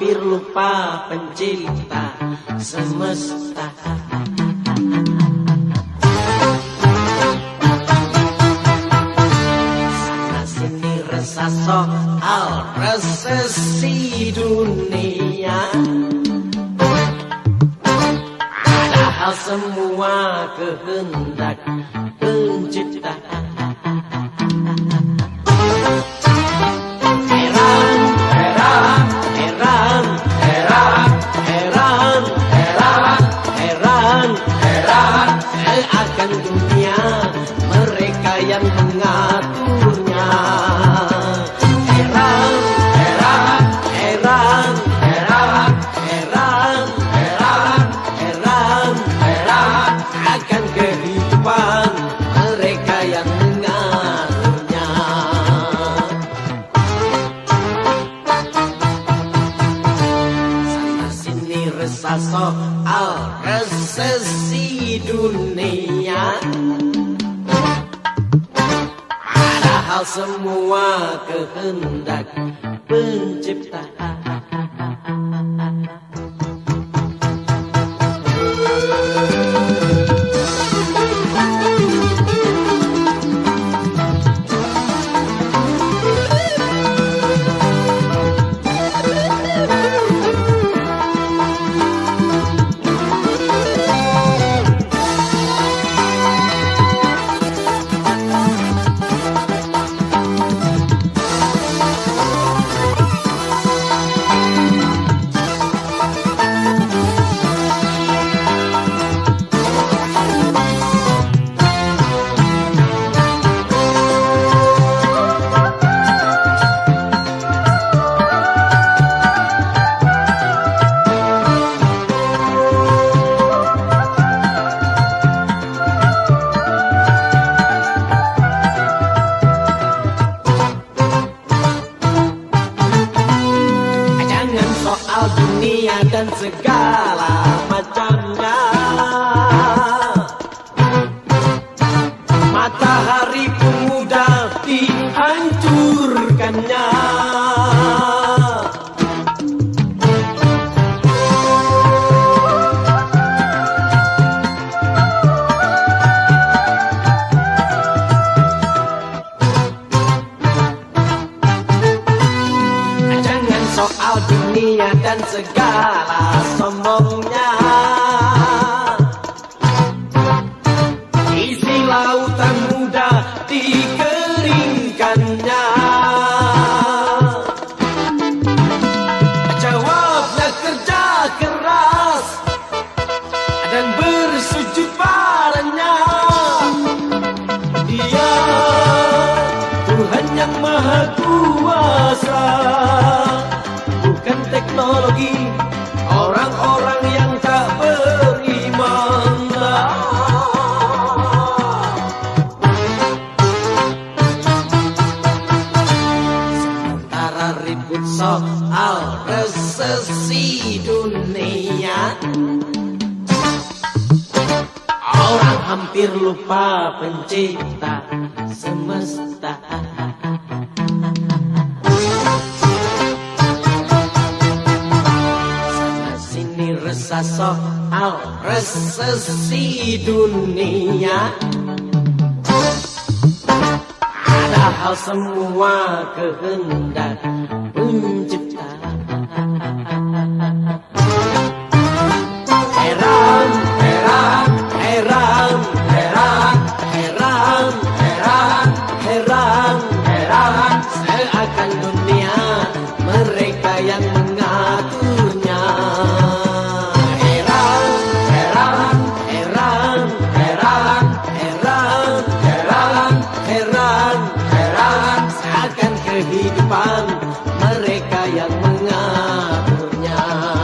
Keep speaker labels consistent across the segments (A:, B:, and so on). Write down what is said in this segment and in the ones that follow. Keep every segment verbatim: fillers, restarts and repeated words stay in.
A: hampir lupa pencipta semesta. Sana sini resah soal resesi dunia, padahal semua kehendak pencipta. Akan dunia mereka yang mengaturnya. Heran, heran, heran, heran, heran, heran, heran, heran akan kehidupan mereka yang mengaturnya. Sana sini resah soal resesi dunia, padahal semua kehendak pencipta. Soal dunia dan segala macamnya, matahari pun mudah dihancurkannya. Soal dunia dan segala sombongnya, isi lautan mudah dikeringkannya. Jawabnya kerja keras dan bersujud padanya. Dia Tuhan yang Maha Kuasa, bukan teknologi orang-orang yang tak beriman. Sementara ribut soal resesi dunia, orang hampir lupa pencipta semesta. Resah soal resesi dunia, padahal semua kehendak pencipta. Heran, heran, heran, heran, heran, heran, heran, heran seakan dunia mereka yang mengaturnya. Kehidupan mereka yang mengaturnya.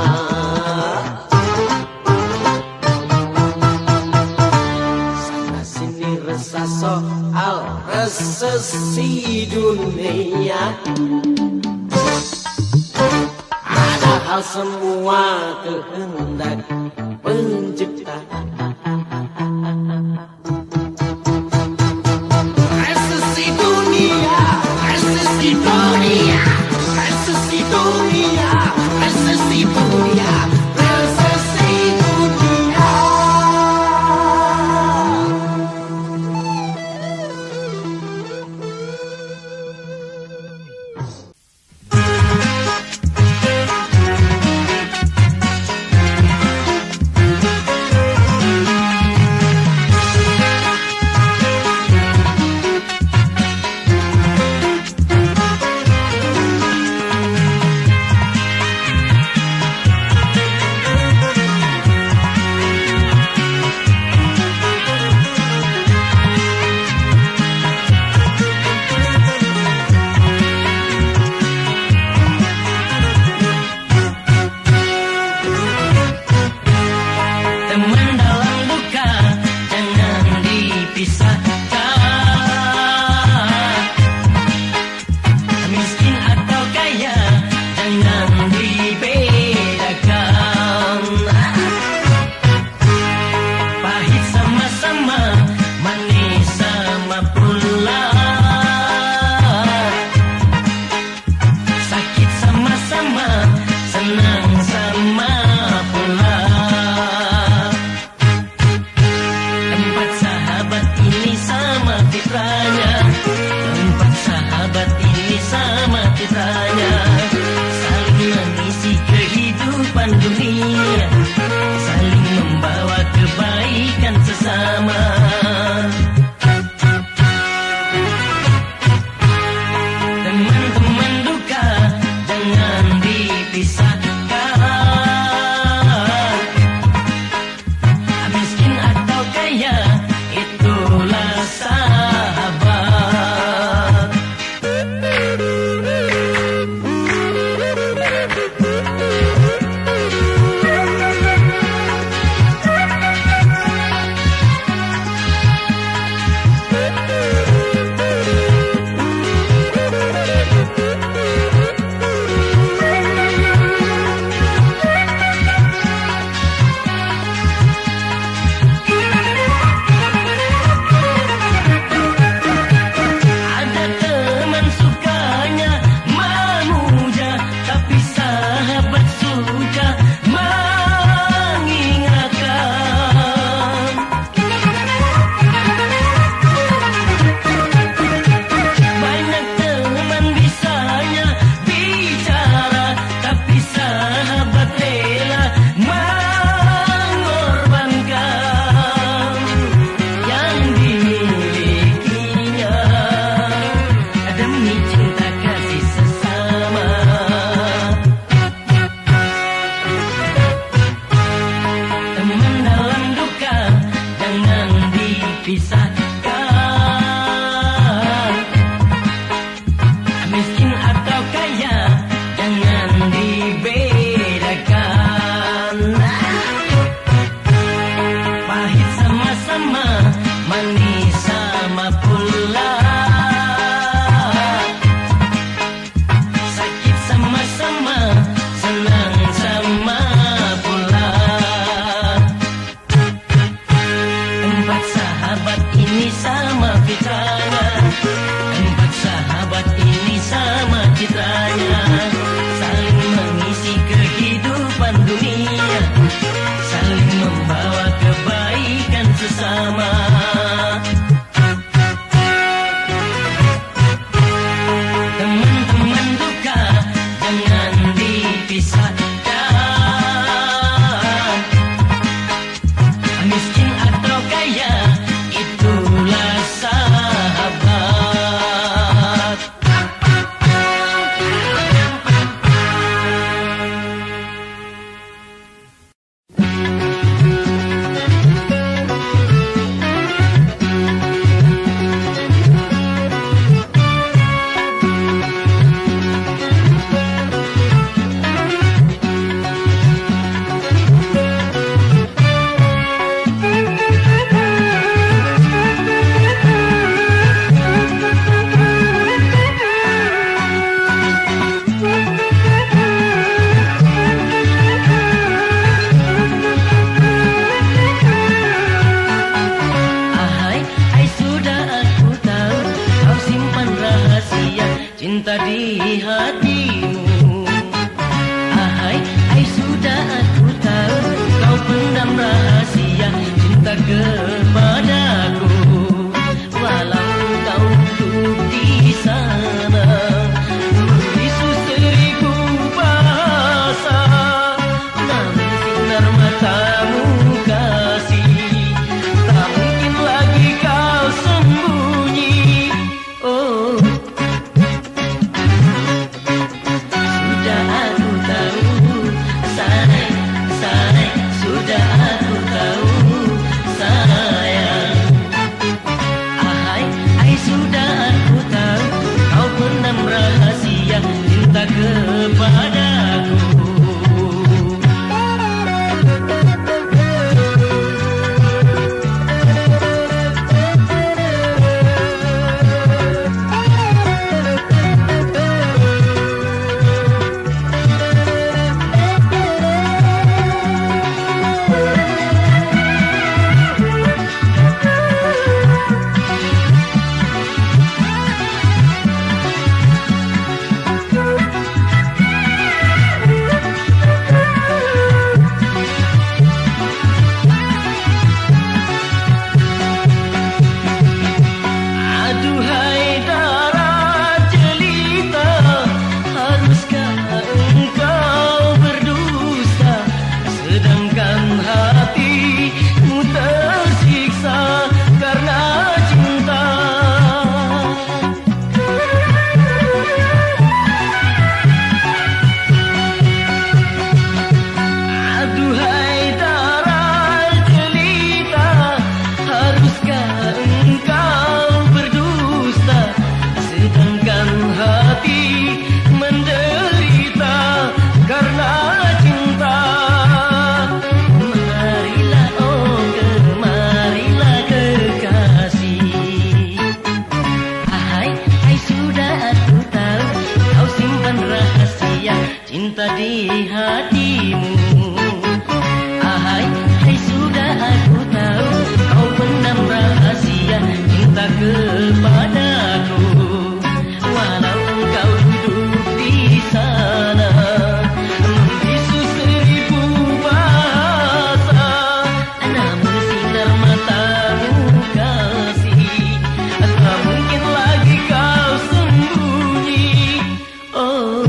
A: Sana sini resah soal resesi dunia, padahal semua kehendak pencipta. Resesi dunia, resesi dunia, resesi
B: kepadaku. Cinta di hatimu, ahai, hai sudah aku tahu, kau pendam rahasia cinta kepadaku. Walau kau duduk di sana, membisu seribu bahasa, namun sinar matamu kasih, tak mungkin lagi kau sembunyi. Oh,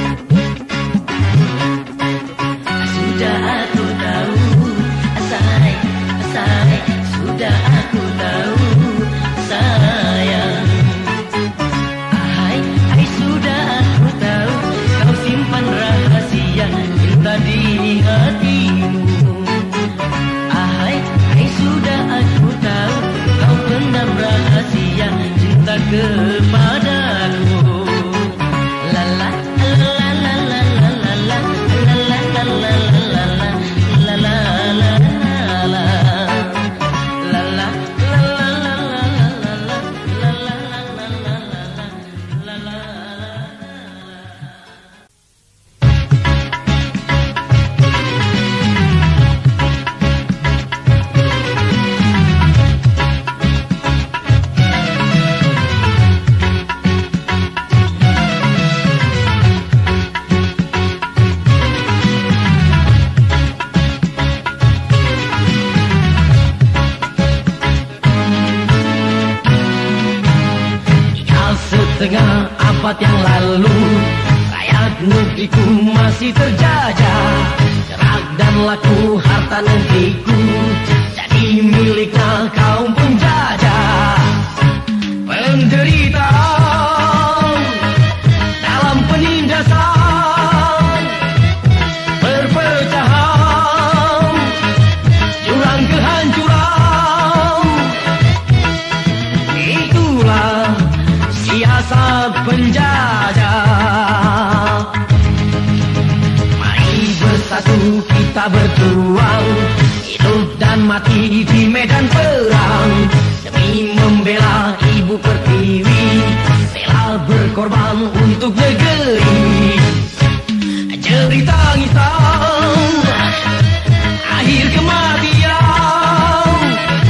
B: di hatimu, ahai, hai sudah aku tahu, kau pendam rahasia cinta kepadaku. La la la la la la la la la la la la la la la la setengah abad yang lalu, rakyat negeriku masih terjajah. Gerak dan laku harta negeriku jadi miliknya kaum penjajah. Penderita dalam penindasan, perpecahan, jurang kehancuran, itulah siasat penjajah. Mari bersatu kita berjuang, hidup dan mati di medan perang, demi membela ibu pertiwi, rela berkorban untuk negeri. Jerit tangisan akhir kematian,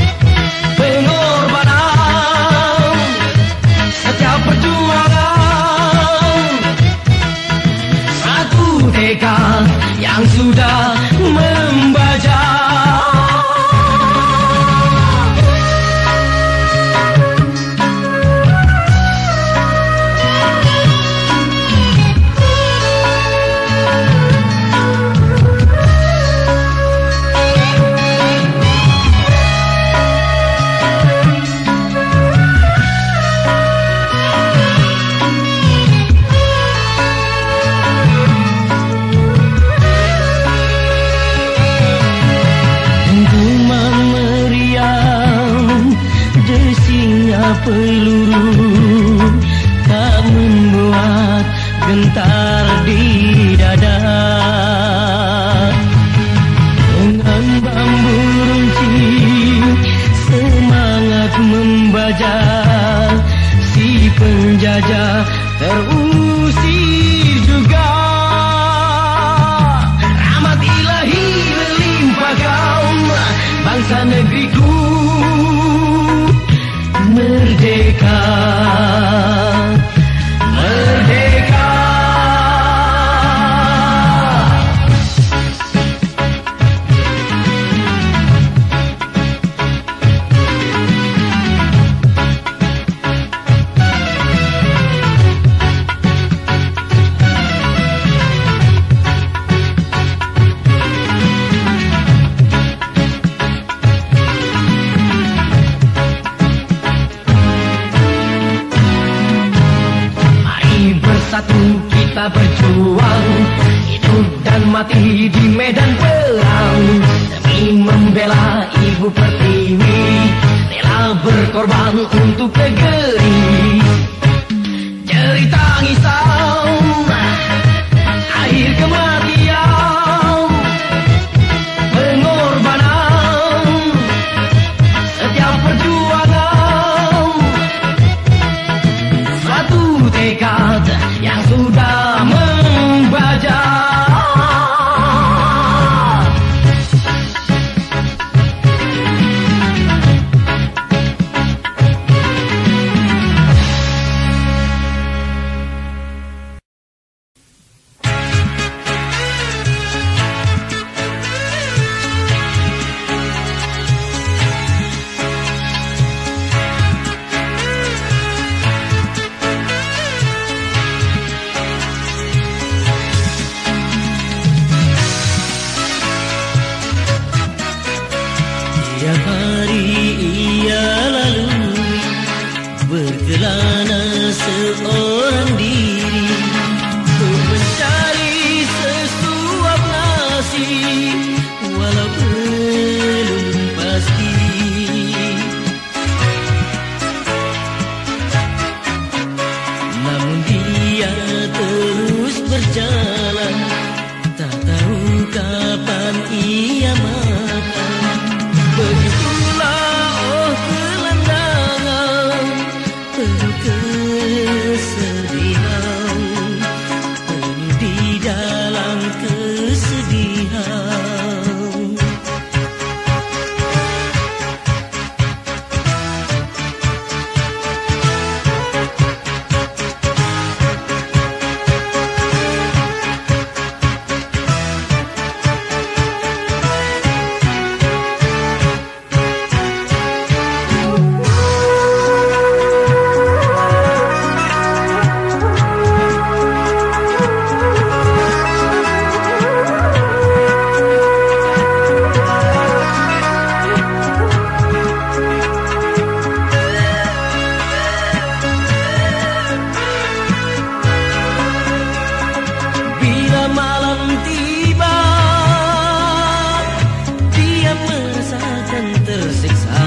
B: pengorbanan setiap perjuangan, satu tekad yang sudah membaca. Peluru tak membuat gentar saja terusir juga. Rahmat ilahi melimpah kaum bangsa negeriku merdeka, merdeka. Satu kita berjuang, hidup dan mati di medan perang, demi membela Ibu Pertiwi, rela berkorban untuk negeri. Cerita ngisam, akhir kematian, pengorbanan, setiap perjuangan, suatu tekad yang sudah membaca. Tiap hari ia lalu berkelana seorang diri untuk mencari sesuap nasi, walau belum pasti. Namun dia terus berjalan, tak tahu kapan ia makan. Begitulah oh kelandangan, penuh kesedihan, penuh di dalam kesedihan. Malam tiba, dia merasakan tersiksa.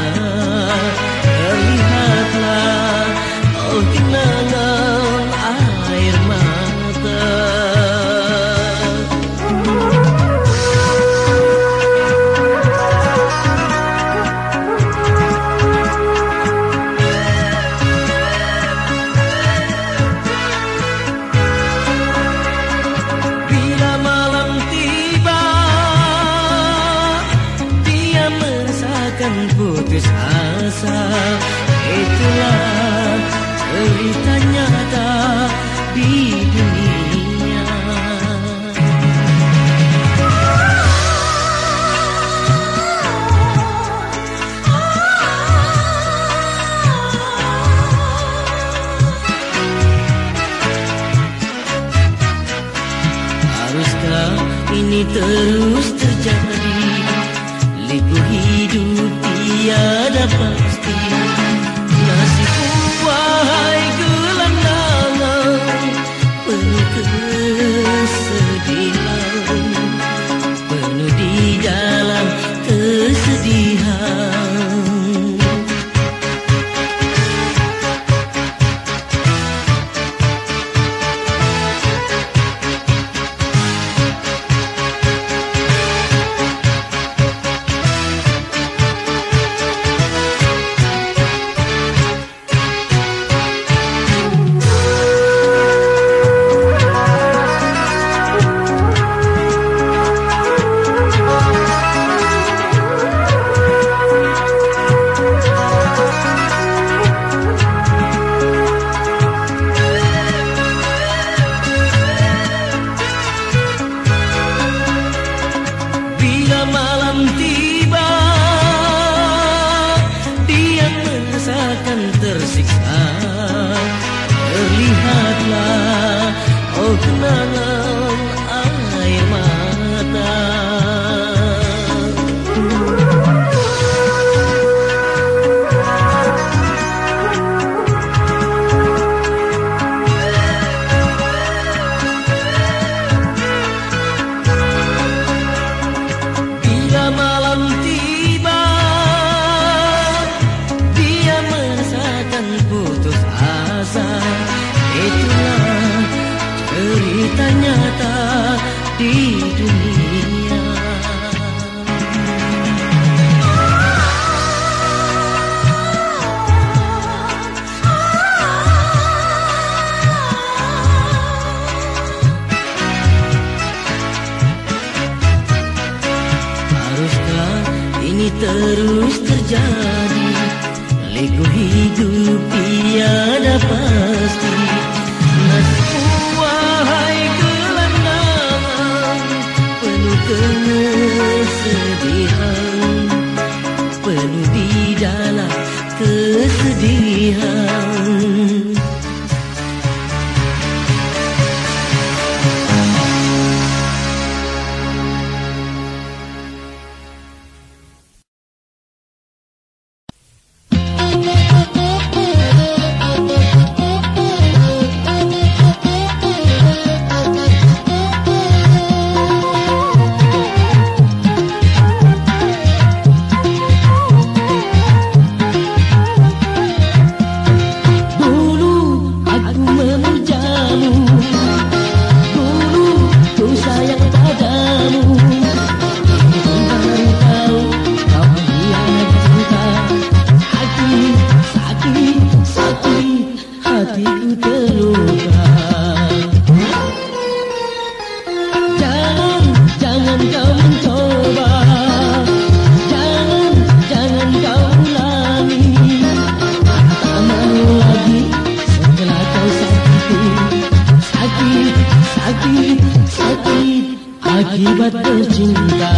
B: Terlihatlah oh genangan air mata. Putus asa, itulah cerita nyata di dunia. Haruskah ini terus terjadi? Liku hidup tiada pasti. Nasibku wahai gelandangan, penuh kesedihan, penuh di dalam kesedihan. genangan air mata. Bila malam tiba, dia merasakan putus asa. Itulah cerita nyata di dunia. Haruskah ini terus terjadi? Liku hidup tiada pasti. Nasibku wahai gelandangan, penuh kesedihan, penuh di dalam kesedihan. Akibat bercinta.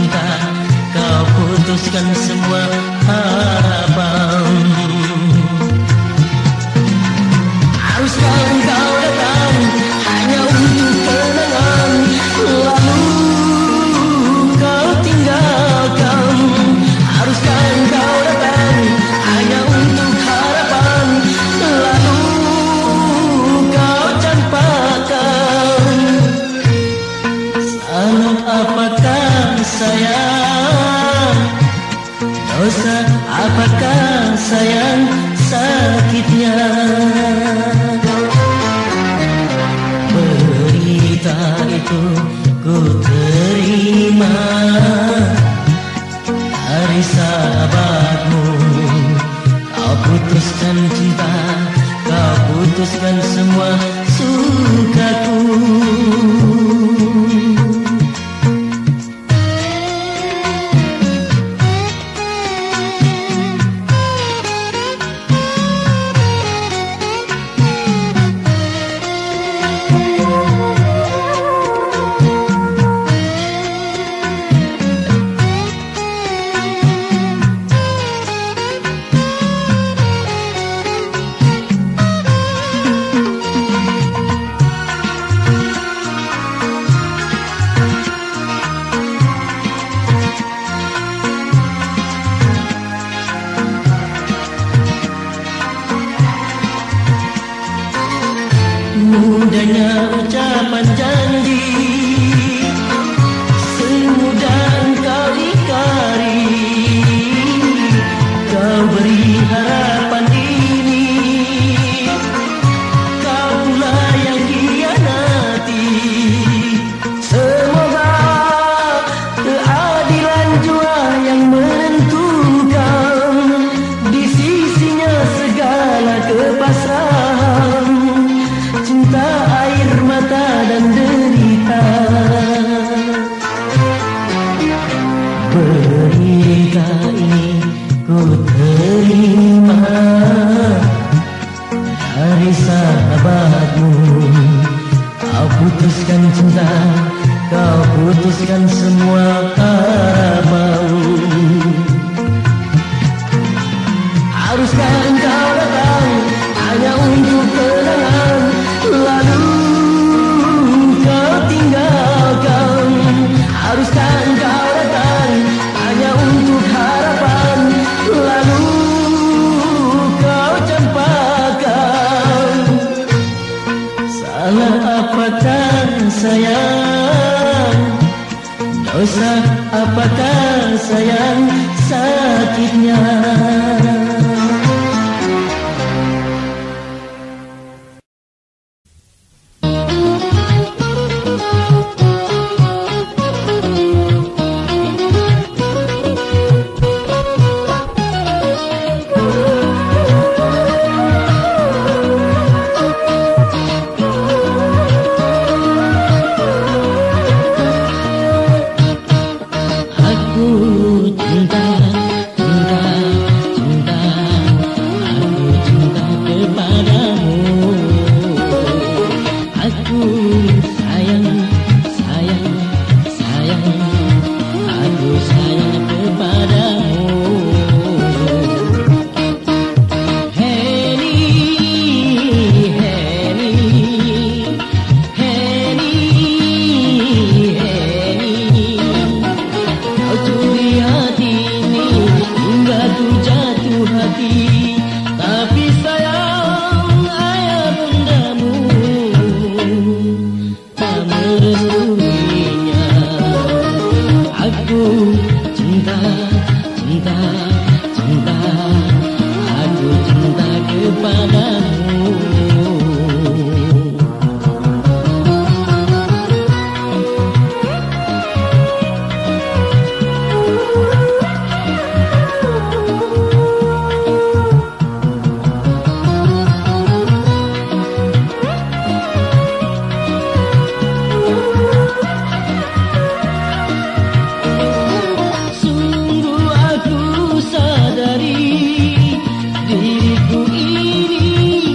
B: cinta, kau putuskan semua harapan. Haruskah engkau datang hanya untuk kenangan, lalu kau tinggalkan? Haruskah engkau datang hanya untuk harapan, lalu kau campakkan? Salah apakah sayang, dosa apakah sayang, sakitnya berita itu ku terima dari sahabatmu. Kau putuskan cinta, kau putuskan semua sukaku. Mudahnya ucapan janji, semudah engkau ingkari. Kau beri harapan ini, kau pula yang khianati. Semoga keadilan jua yang menentukan, di sisinya segala kepasrahan, cinta, air mata dan derita. Berita ini ku terima dari sahabatmu. Kau putuskan cinta, kau putuskan semua harapan. Haruskah engkau datang hanya untuk kenangan, lalu kau tinggalkan? Haruskah engkau datang hanya untuk harapan, lalu kau campakkan? Salah apakah sayang, dosa apakah sayang, sakitnya diriku ini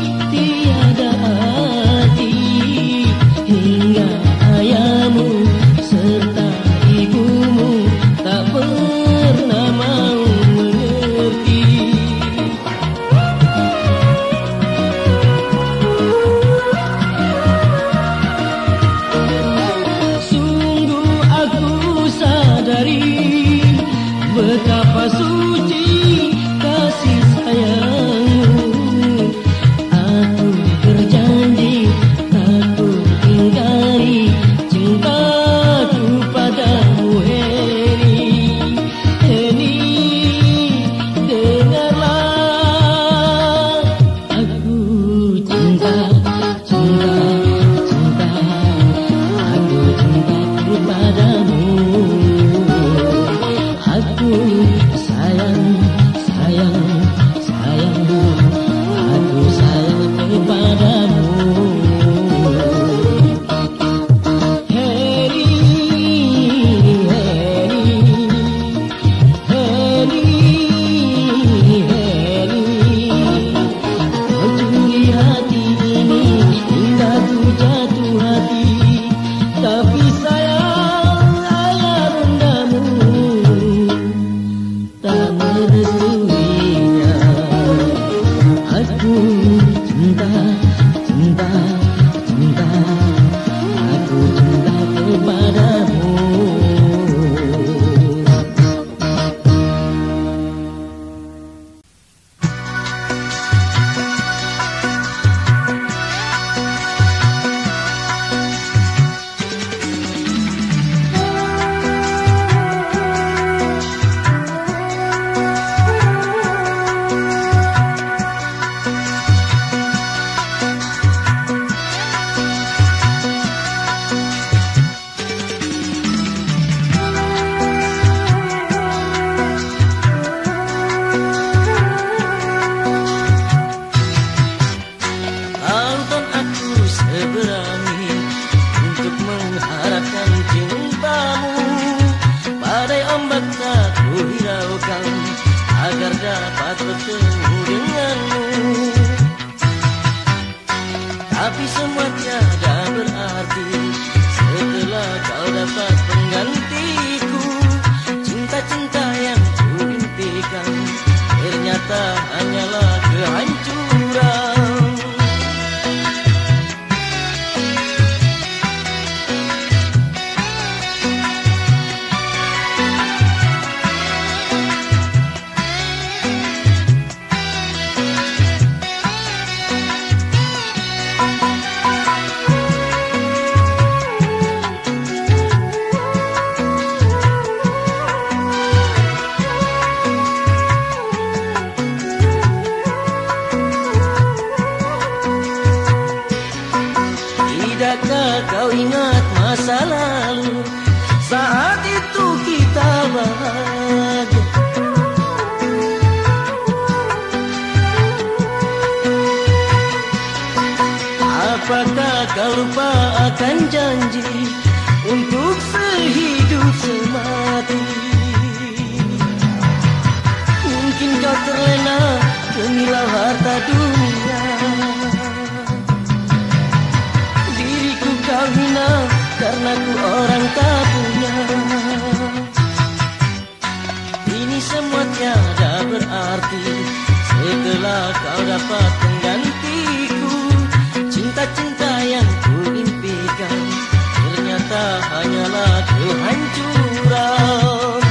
B: kau lupa akan janji untuk sehidup semati. Mungkin kau terlena gemilau harta dunia. Diriku kau hina karena ku orang tak punya. Ini semua tiada berarti setelah kau dapat penggantiku. Cinta-cinta yang ku impikan ternyata hanyalah kehancuran.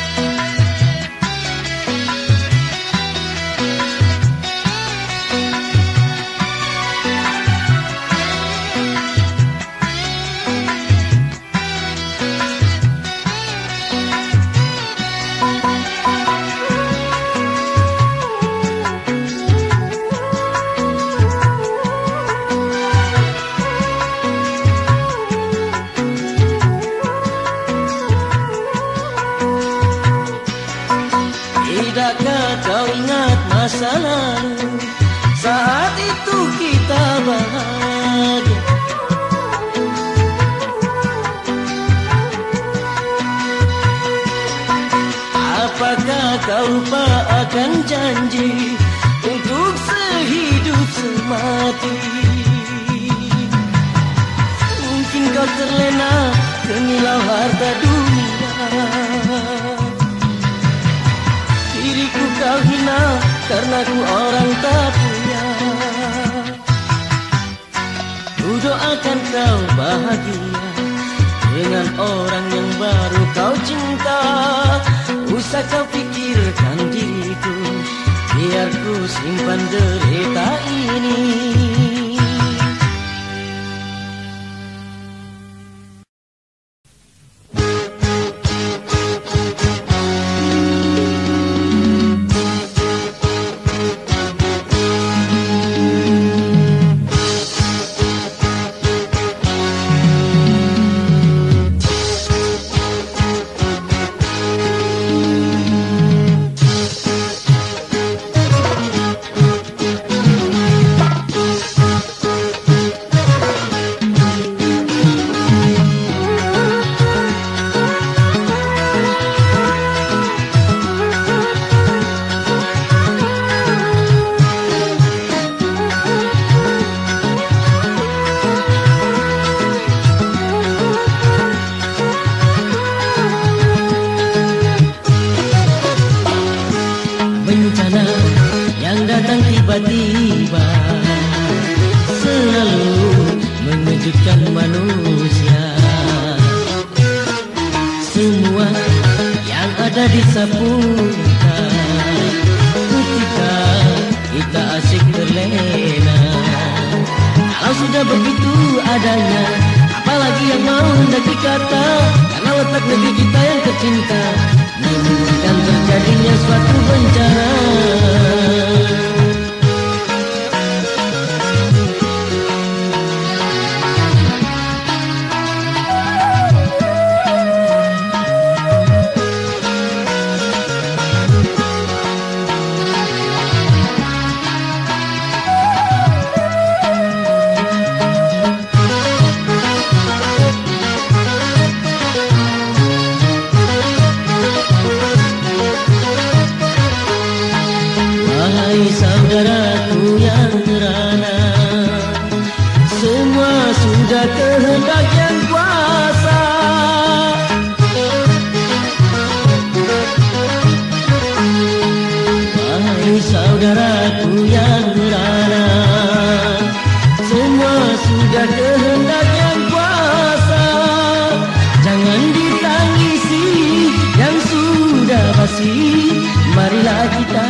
B: Tidakkah kau ingat masa lalu, saat itu kita bahagia. Apakah kau lupa akan janji untuk sehidup semati? Mungkin kau terlena gemilau harta dunia. Diriku kau hina karena ku orang tak punya. Ku doakan kau bahagia dengan orang yang baru kau cinta. Usah kau pikirkan diriku, biar ku simpan derita ini. Bencana yang datang tiba-tiba selalu mengejutkan manusia. Semua yang ada di seputar ketika kita asyik terlena. Kalau sudah begitu adanya, apalagi yang mau mendaki kata, karena letak negeri kita yang tercinta memungkinkan terjadinya suatu bencana. Saudaraku yang merana, semua sudah kehendak yang kuasa. Wahai saudaraku yang merana, semua sudah kehendak yang kuasa. Jangan ditangisi yang sudah basi, marilah kita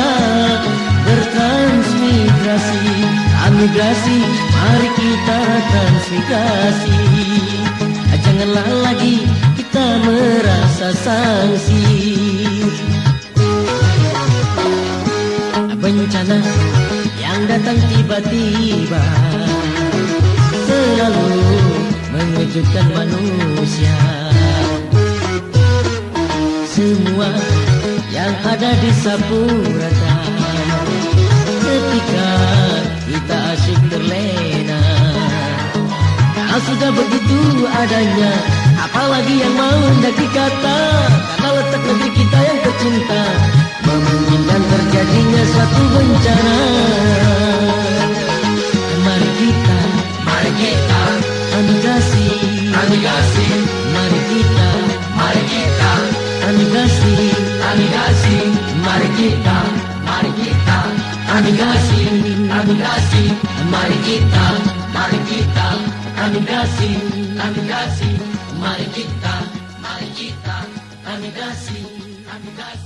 B: bertransmigrasi, migrasi, mari kita transmigrasi. Janganlah lagi kita merasa sanksi. Bencana yang datang tiba-tiba selalu mengejutkan manusia. Semua yang ada di sapu rata ketika kita asyik terlena. hal sudah begitu adanya, apalagi yang mau hendak dikata. Karena letak negeri kita yang tercinta memungkinkan terjadinya suatu bencana. Mari kita,
A: mari kita
B: amigasi,
A: amigasi,
B: mari kita,
A: mari kita
B: amigasi,
A: amigasi, mari kita, mari kita amigasi, amigasi, mari kita, mari kita amigasi, amigasi, mari kita, mari kita amigasi, amigasi.